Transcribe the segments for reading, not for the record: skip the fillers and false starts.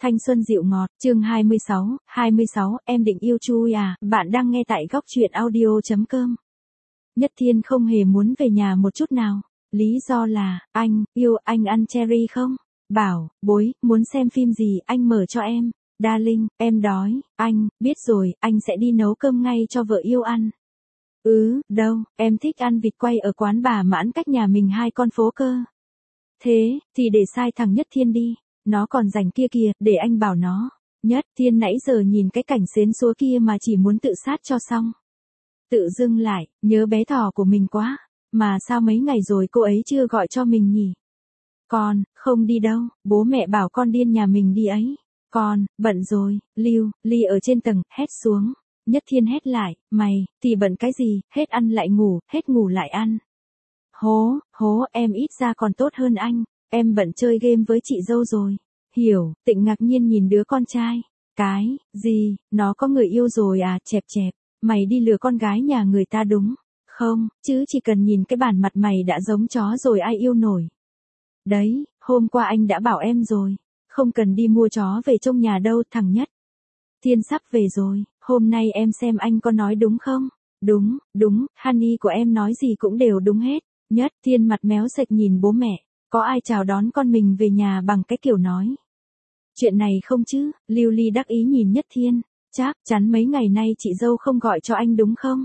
Thanh xuân dịu ngọt, chương 26, em định yêu Chui à, bạn đang nghe tại góc truyện audio.com. Nhất Thiên không hề muốn về nhà một chút nào. Lý do là, anh ăn cherry không? Bảo, bối, muốn xem phim gì, anh mở cho em. Darling, em đói, anh, biết rồi, anh sẽ đi nấu cơm ngay cho vợ yêu ăn. Đâu, em thích ăn vịt quay ở quán bà Mãn cách nhà mình 2 con phố cơ. Thế, thì để sai thằng Nhất Thiên đi. Nó còn rảnh kia kìa, để anh bảo nó. Nhất Thiên nãy giờ nhìn cái cảnh xến xúa kia mà chỉ muốn tự sát cho xong. Tự dưng lại, nhớ bé thỏ của mình quá. Mà sao mấy ngày rồi cô ấy chưa gọi cho mình nhỉ? Con, không đi đâu, bố mẹ bảo con điên nhà mình đi ấy. Con, bận rồi, Ly ở trên tầng, hét xuống. Nhất Thiên hét lại, mày, thì bận cái gì, hết ăn lại ngủ, hết ngủ lại ăn. Hố, em ít ra còn tốt hơn anh. Em bận chơi game với chị dâu rồi. Hiểu, Tịnh ngạc nhiên nhìn đứa con trai. Cái, gì, nó có người yêu rồi à, chẹp. Mày đi lừa con gái nhà người ta đúng. Không, chứ chỉ cần nhìn cái bản mặt mày đã giống chó rồi ai yêu nổi. Đấy, hôm qua anh đã bảo em rồi. Không cần đi mua chó về trong nhà đâu thằng Nhất. Thiên sắp về rồi, hôm nay em xem anh có nói đúng không? Đúng, Honey của em nói gì cũng đều đúng hết. Nhất Thiên mặt méo sệch nhìn bố mẹ. Có ai chào đón con mình về nhà bằng cái kiểu nói. Chuyện này không chứ, Lưu Ly đắc ý nhìn Nhất Thiên. Chắc chắn mấy ngày nay chị dâu không gọi cho anh đúng không?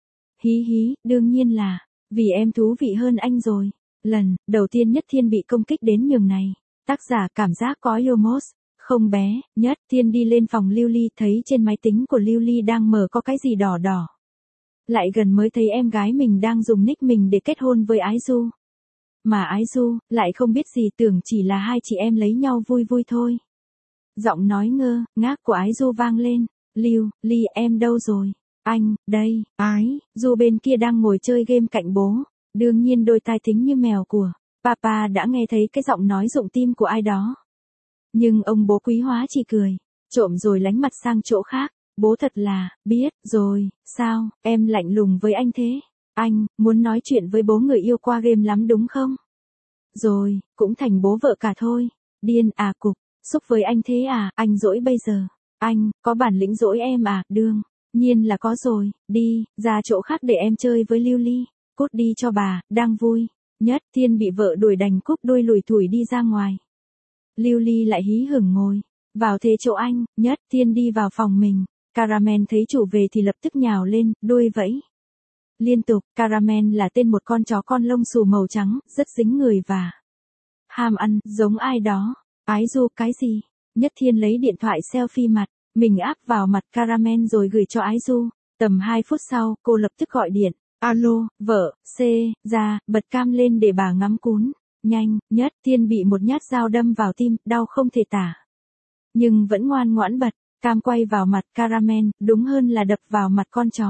Hí, đương nhiên là, vì em thú vị hơn anh rồi. Lần đầu tiên Nhất Thiên bị công kích đến nhường này. Tác giả cảm giác có Yomos. Không bé, Nhất Thiên đi lên phòng Lưu Ly thấy trên máy tính của Lưu Ly đang mở có cái gì đỏ. Lại gần mới thấy em gái mình đang dùng nick mình để kết hôn với Ái Du. Mà Ái Du, lại không biết gì tưởng chỉ là hai chị em lấy nhau vui thôi. Giọng nói ngơ ngác của Ái Du vang lên. Ly em đâu rồi? Anh, đây, Ái Du bên kia đang ngồi chơi game cạnh bố. Đương nhiên đôi tai thính như mèo của Papa đã nghe thấy cái giọng nói rụng tim của ai đó. Nhưng ông bố Quý Hóa chỉ cười, trộm rồi lánh mặt sang chỗ khác. Bố thật là, biết rồi, sao, em lạnh lùng với anh thế? Anh, muốn nói chuyện với bố người yêu qua game lắm đúng không? Rồi, cũng thành bố vợ cả thôi. Điên à cục, xúc với anh thế à, anh dỗi bây giờ. Anh, có bản lĩnh dỗi em à, đương nhiên là có rồi, đi, ra chỗ khác để em chơi với Lưu Ly. Cút đi cho bà, đang vui. Nhất Thiên bị vợ đuổi đành cúp đuôi lủi thủi đi ra ngoài. Lưu Ly lại hí hửng ngồi vào thế chỗ anh. Nhất Thiên đi vào phòng mình. Caramel thấy chủ về thì lập tức nhào lên, đuôi vẫy liên tục. Caramel là tên một con chó con lông xù màu trắng, rất dính người và ham ăn, giống ai đó. Ái Du, cái gì? Nhất Thiên lấy điện thoại selfie mặt mình áp vào mặt Caramel rồi gửi cho Ái Du. Tầm 2 phút sau, cô lập tức gọi điện. Alo, vợ, ra, bật cam lên để bà ngắm cún. Nhanh, Nhất Thiên bị một nhát dao đâm vào tim, đau không thể tả. Nhưng vẫn ngoan ngoãn bật cam quay vào mặt Caramel, đúng hơn là đập vào mặt con chó.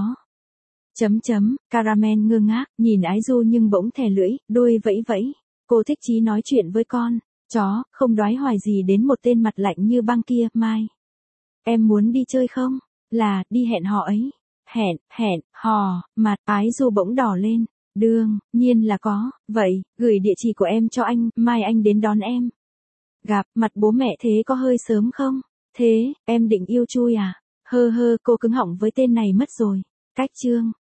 Caramel ngơ ngác, nhìn Ái Du nhưng bỗng thè lưỡi, đuôi vẫy. Cô thích chí nói chuyện với con chó, không đoái hoài gì đến một tên mặt lạnh như băng kia. Mai, em muốn đi chơi không? Là, đi hẹn hò ấy. Hẹn hò, mặt Ái Du bỗng đỏ lên. Đương nhiên là có, vậy, gửi địa chỉ của em cho anh, mai anh đến đón em. Gặp mặt bố mẹ thế có hơi sớm không? Thế, em định yêu Chui à? Cô cứng họng với tên này mất rồi. Cách chương